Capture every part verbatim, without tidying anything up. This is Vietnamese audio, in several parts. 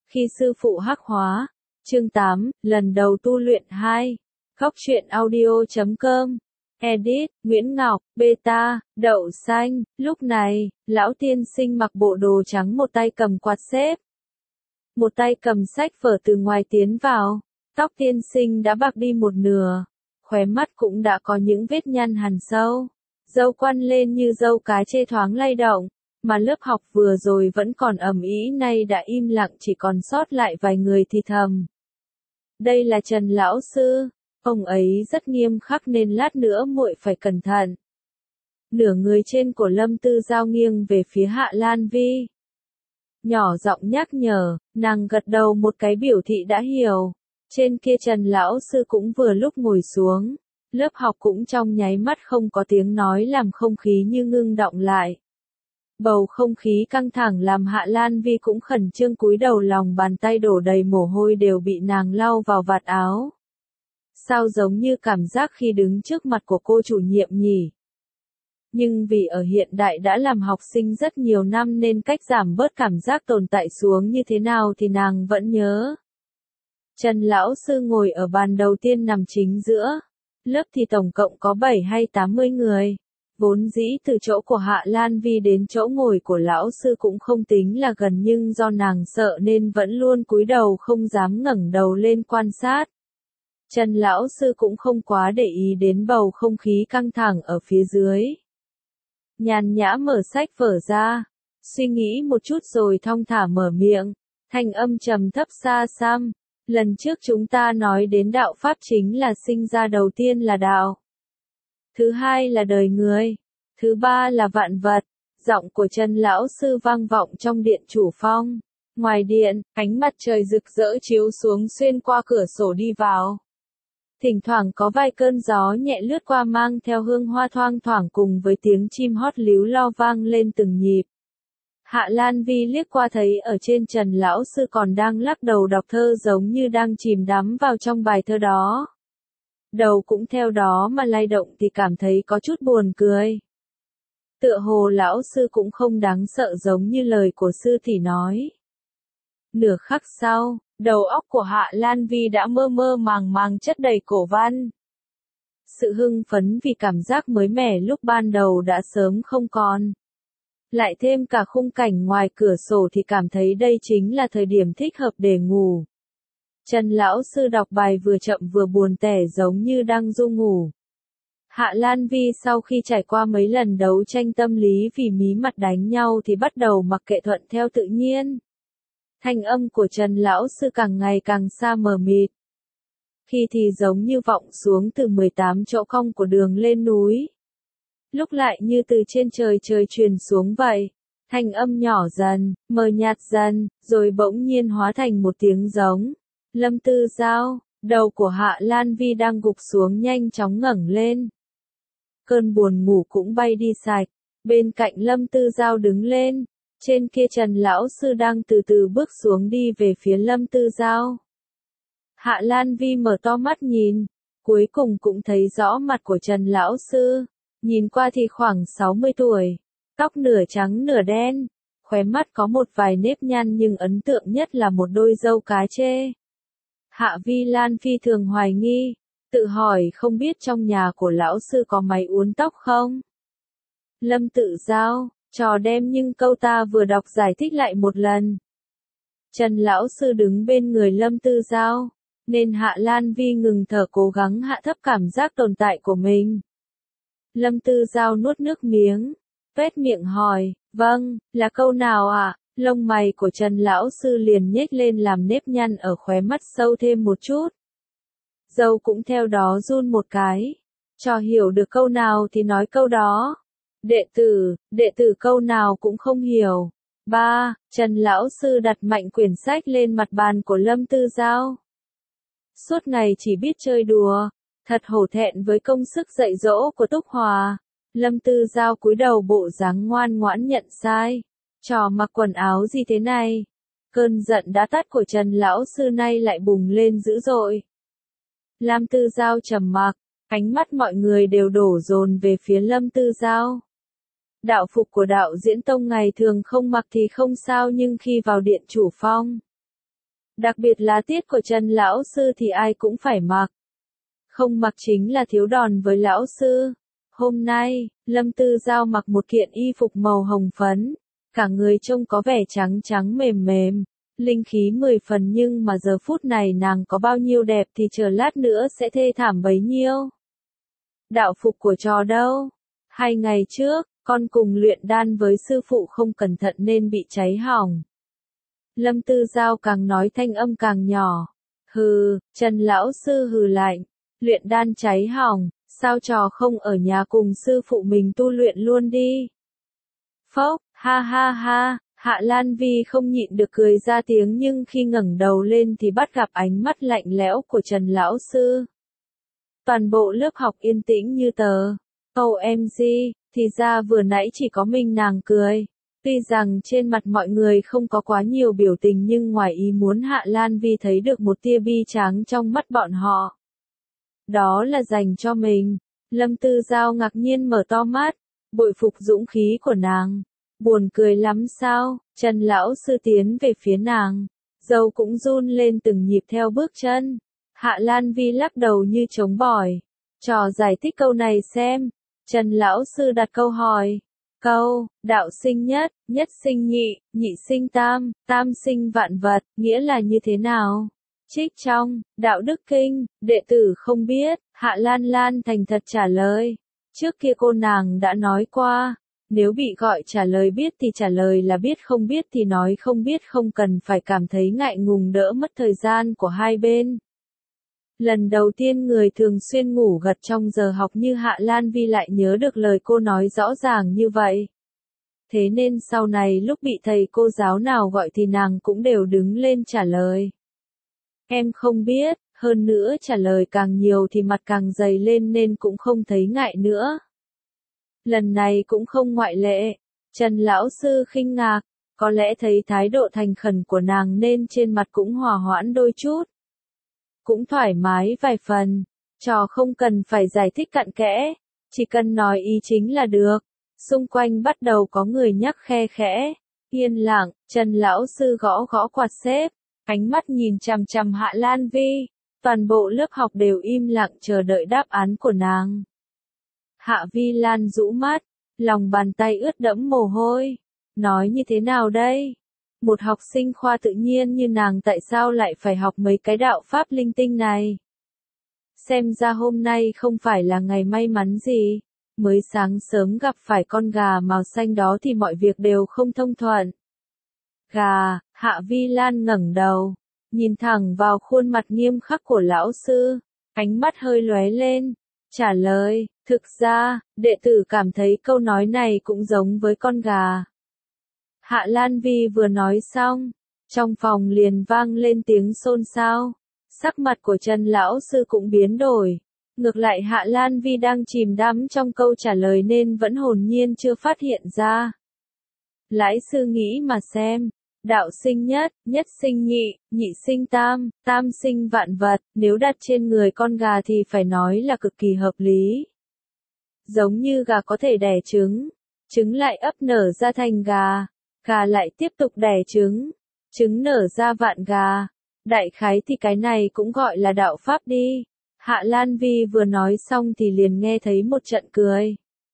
Khi sư phụ hắc hóa. Chương tám, lần đầu tu luyện hai. Góc truyện audio chấm com. Edit, Nguyễn Ngọc, Beta, Đậu Xanh. Lúc này, lão tiên sinh mặc bộ đồ trắng, một tay cầm quạt xếp, một tay cầm sách vở từ ngoài tiến vào. Tóc tiên sinh đã bạc đi một nửa, khóe mắt cũng đã có những vết nhăn hằn sâu. Râu quăn lên như râu cá chê thoáng lay động, mà lớp học vừa rồi vẫn còn ầm ĩ nay đã im lặng, chỉ còn sót lại vài người thì thầm. Đây là Trần lão sư, ông ấy rất nghiêm khắc nên lát nữa muội phải cẩn thận. Nửa người trên của Lâm Tư Giao nghiêng về phía Hạ Lan Vi, nhỏ giọng nhắc nhở, nàng gật đầu một cái biểu thị đã hiểu. Trên kia Trần lão sư cũng vừa lúc ngồi xuống, lớp học cũng trong nháy mắt không có tiếng nói, làm không khí như ngưng đọng lại. Bầu không khí căng thẳng làm Hạ Lan Vi cũng khẩn trương cúi đầu, lòng bàn tay đổ đầy mồ hôi đều bị nàng lau vào vạt áo. Sao giống như cảm giác khi đứng trước mặt của cô chủ nhiệm nhỉ? Nhưng vì ở hiện đại đã làm học sinh rất nhiều năm nên cách giảm bớt cảm giác tồn tại xuống như thế nào thì nàng vẫn nhớ. Trần lão sư ngồi ở bàn đầu tiên nằm chính giữa. Lớp thì tổng cộng có bảy hay tám mươi người. Vốn dĩ từ chỗ của Hạ Lan Vi đến chỗ ngồi của lão sư cũng không tính là gần, nhưng do nàng sợ nên vẫn luôn cúi đầu không dám ngẩng đầu lên quan sát. Trần lão sư cũng không quá để ý đến bầu không khí căng thẳng ở phía dưới. Nhàn nhã mở sách vở ra, suy nghĩ một chút rồi thong thả mở miệng, thanh âm trầm thấp xa xăm. Lần trước chúng ta nói đến đạo pháp chính là sinh ra, đầu tiên là đạo, thứ hai là đời người, thứ ba là vạn vật. Giọng của Trần lão sư vang vọng trong điện chủ phong. Ngoài điện, ánh mặt trời rực rỡ chiếu xuống xuyên qua cửa sổ đi vào. Thỉnh thoảng có vài cơn gió nhẹ lướt qua mang theo hương hoa thoang thoảng, cùng với tiếng chim hót líu lo vang lên từng nhịp. Hạ Lan Vi liếc qua thấy ở trên Trần lão sư còn đang lắc đầu đọc thơ, giống như đang chìm đắm vào trong bài thơ đó. Đầu cũng theo đó mà lay động thì cảm thấy có chút buồn cười. Tựa hồ lão sư cũng không đáng sợ giống như lời của sư tỷ nói. Nửa khắc sau, đầu óc của Hạ Lan Vi đã mơ mơ màng màng chất đầy cổ văn. Sự hưng phấn vì cảm giác mới mẻ lúc ban đầu đã sớm không còn. Lại thêm cả khung cảnh ngoài cửa sổ thì cảm thấy đây chính là thời điểm thích hợp để ngủ. Trần lão sư đọc bài vừa chậm vừa buồn tẻ, giống như đang du ngủ. Hạ Lan Vi sau khi trải qua mấy lần đấu tranh tâm lý vì mí mặt đánh nhau thì bắt đầu mặc kệ, thuận theo tự nhiên. Thanh âm của Trần lão sư càng ngày càng xa mờ mịt. Khi thì giống như vọng xuống từ mười tám chỗ cong của đường lên núi. Lúc lại như từ trên trời trời truyền xuống vậy. Thanh âm nhỏ dần, mờ nhạt dần, rồi bỗng nhiên hóa thành một tiếng giống. Lâm Tư Giao, đầu của Hạ Lan Vi đang gục xuống nhanh chóng ngẩng lên. Cơn buồn ngủ cũng bay đi sạch. Bên cạnh Lâm Tư Giao đứng lên. Trên kia Trần lão sư đang từ từ bước xuống đi về phía Lâm Tư Giao. Hạ Lan Vi mở to mắt nhìn, cuối cùng cũng thấy rõ mặt của Trần lão sư. Nhìn qua thì khoảng sáu mươi tuổi, tóc nửa trắng nửa đen, khóe mắt có một vài nếp nhăn, nhưng ấn tượng nhất là một đôi râu cá chê. Hạ Vi Lan phi thường hoài nghi, tự hỏi không biết trong nhà của lão sư có máy uốn tóc không? Lâm Tự Giao, trò đem nhưng câu ta vừa đọc giải thích lại một lần. Trần lão sư đứng bên người Lâm Tư Giao, nên Hạ Lan Vi ngừng thở, cố gắng hạ thấp cảm giác tồn tại của mình. Lâm Tư Giao nuốt nước miếng, vét miệng hỏi, vâng, là câu nào ạ? À? Lông mày của Trần lão sư liền nhếch lên làm nếp nhăn ở khóe mắt sâu thêm một chút. Râu cũng theo đó run một cái. Cho hiểu được câu nào thì nói câu đó. Đệ tử, đệ tử câu nào cũng không hiểu. Ba, Trần lão sư đặt mạnh quyển sách lên mặt bàn của Lâm Tư Giao. Suốt ngày chỉ biết chơi đùa. Thật hổ thẹn với công sức dạy dỗ của Túc Hòa. Lâm Tư Giao cúi đầu bộ dáng ngoan ngoãn nhận sai. Trò mặc quần áo gì thế này? Cơn giận đã tắt của Trần lão sư nay lại bùng lên dữ dội. Lâm Tư Giao trầm mặc, ánh mắt mọi người đều đổ dồn về phía Lâm Tư Giao. Đạo phục của đạo diễn tông ngày thường không mặc thì không sao, nhưng khi vào điện chủ phong, Đặc biệt là tiết của Trần lão sư thì ai cũng phải mặc. Không mặc chính là thiếu đòn với lão sư. Hôm nay, Lâm Tư Giao mặc một kiện y phục màu hồng phấn, cả người trông có vẻ trắng trắng mềm mềm, linh khí mười phần, nhưng mà giờ phút này nàng có bao nhiêu đẹp thì chờ lát nữa sẽ thê thảm bấy nhiêu. Đạo phục của trò đâu? Hai ngày trước, con cùng luyện đan với sư phụ không cẩn thận nên bị cháy hỏng. Lâm Tư Giao càng nói thanh âm càng nhỏ. Hừ, Trần lão sư hừ lạnh. Luyện đan cháy hỏng, sao trò không ở nhà cùng sư phụ mình tu luyện luôn đi? Phốc, ha ha ha, Hạ Lan Vi không nhịn được cười ra tiếng, nhưng khi ngẩng đầu lên thì bắt gặp ánh mắt lạnh lẽo của Trần lão sư. Toàn bộ lớp học yên tĩnh như tờ. O M G, thì ra vừa nãy chỉ có mình nàng cười. Tuy rằng trên mặt mọi người không có quá nhiều biểu tình, nhưng ngoài ý muốn Hạ Lan Vi thấy được một tia bi tráng trong mắt bọn họ. Đó là dành cho mình. Lâm Tư Giao ngạc nhiên mở to mắt, bội phục dũng khí của nàng. Buồn cười lắm sao? Trần lão sư tiến về phía nàng, dâu cũng run lên từng nhịp theo bước chân. Hạ Lan Vi lắc đầu như trống bỏi. Trò giải thích câu này xem. Trần lão sư đặt câu hỏi. Câu, đạo sinh nhất, nhất sinh nhị, nhị sinh tam, tam sinh vạn vật, nghĩa là như thế nào? Trích trong Đạo Đức Kinh, đệ tử không biết. Hạ Lan Lan thành thật trả lời. Trước kia cô nàng đã nói qua, nếu bị gọi trả lời biết thì trả lời là biết, không biết thì nói không biết, không cần phải cảm thấy ngại ngùng, đỡ mất thời gian của hai bên. Lần đầu tiên người thường xuyên ngủ gật trong giờ học như Hạ Lan Vi lại nhớ được lời cô nói rõ ràng như vậy. Thế nên sau này lúc bị thầy cô giáo nào gọi thì nàng cũng đều đứng lên trả lời. Em không biết, hơn nữa trả lời càng nhiều thì mặt càng dày lên nên cũng không thấy ngại nữa. Lần này cũng không ngoại lệ. Trần lão sư khinh ngạc, có lẽ thấy thái độ thành khẩn của nàng nên trên mặt cũng hòa hoãn đôi chút. Cũng thoải mái vài phần, trò không cần phải giải thích cặn kẽ, chỉ cần nói ý chính là được. Xung quanh bắt đầu có người nhắc khe khẽ. Yên lặng, Trần lão sư gõ gõ quạt xếp, ánh mắt nhìn chằm chằm Hạ Lan Vi. Toàn bộ lớp học đều im lặng chờ đợi đáp án của nàng. Hạ Vi Lan rũ mắt, lòng bàn tay ướt đẫm mồ hôi. Nói như thế nào đây? Một học sinh khoa tự nhiên như nàng tại sao lại phải học mấy cái đạo pháp linh tinh này? Xem ra hôm nay không phải là ngày may mắn gì. Mới sáng sớm gặp phải con gà màu xanh đó thì mọi việc đều không thông thuận. Gà, Hạ Vi Lan ngẩng đầu, nhìn thẳng vào khuôn mặt nghiêm khắc của lão sư, ánh mắt hơi lóe lên, trả lời, thực ra, đệ tử cảm thấy câu nói này cũng giống với con gà. Hạ Lan Vi vừa nói xong, trong phòng liền vang lên tiếng xôn xao, sắc mặt của Trần lão sư cũng biến đổi. Ngược lại Hạ Lan Vi đang chìm đắm trong câu trả lời nên vẫn hồn nhiên chưa phát hiện ra. Lãi sư nghĩ mà xem, đạo sinh nhất, nhất sinh nhị, nhị sinh tam, tam sinh vạn vật, nếu đặt trên người con gà thì phải nói là cực kỳ hợp lý. Giống như gà có thể đẻ trứng, trứng lại ấp nở ra thành gà, gà lại tiếp tục đẻ trứng, trứng nở ra vạn gà. Đại khái thì cái này cũng gọi là đạo pháp đi. Hạ Lan Vi vừa nói xong thì liền nghe thấy một trận cười.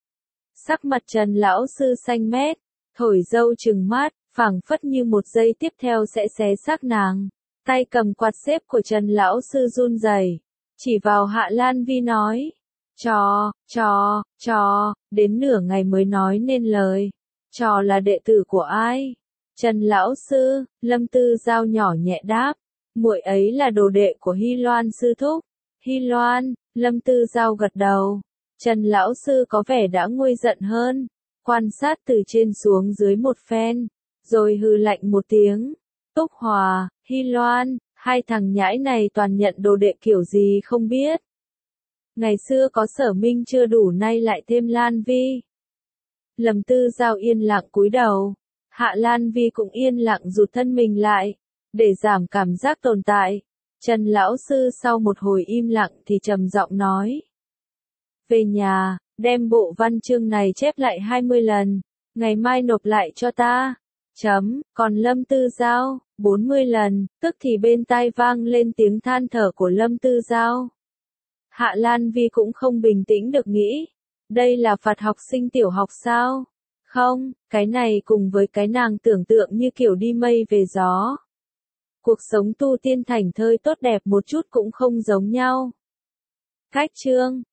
Sắc mặt Trần lão sư xanh mét, thổi dâu trừng mắt, phảng phất như một giây tiếp theo sẽ xé xác nàng. Tay cầm quạt xếp của Trần lão sư run rẩy, chỉ vào Hạ Lan Vi nói: "Trò, trò, trò, đến nửa ngày mới nói nên lời. Trò là đệ tử của ai?" Trần lão sư, Lâm Tư Giao nhỏ nhẹ đáp, muội ấy là đồ đệ của Hy Loan sư thúc. Hy Loan, Lâm Tư Giao gật đầu. Trần lão sư có vẻ đã nguôi giận hơn, quan sát từ trên xuống dưới một phen, rồi hừ lạnh một tiếng. Túc Hòa, Hy Loan, hai thằng nhãi này toàn nhận đồ đệ kiểu gì không biết. Ngày xưa có Sở Minh chưa đủ, nay lại thêm Lan Vi. Lâm Tư Giao yên lặng cúi đầu, Hạ Lan Vi cũng yên lặng rụt thân mình lại, để giảm cảm giác tồn tại. Trần lão sư sau một hồi im lặng thì trầm giọng nói: "Về nhà, đem bộ văn chương này chép lại hai mươi lần, ngày mai nộp lại cho ta." Chấm, còn Lâm Tư Giao, bốn mươi lần, tức thì bên tai vang lên tiếng than thở của Lâm Tư Giao. Hạ Lan Vi cũng không bình tĩnh được nghĩ, đây là phạt học sinh tiểu học sao? Không, cái này cùng với cái nàng tưởng tượng như kiểu đi mây về gió. Cuộc sống tu tiên thành thơi tốt đẹp một chút cũng không giống nhau. Cách chương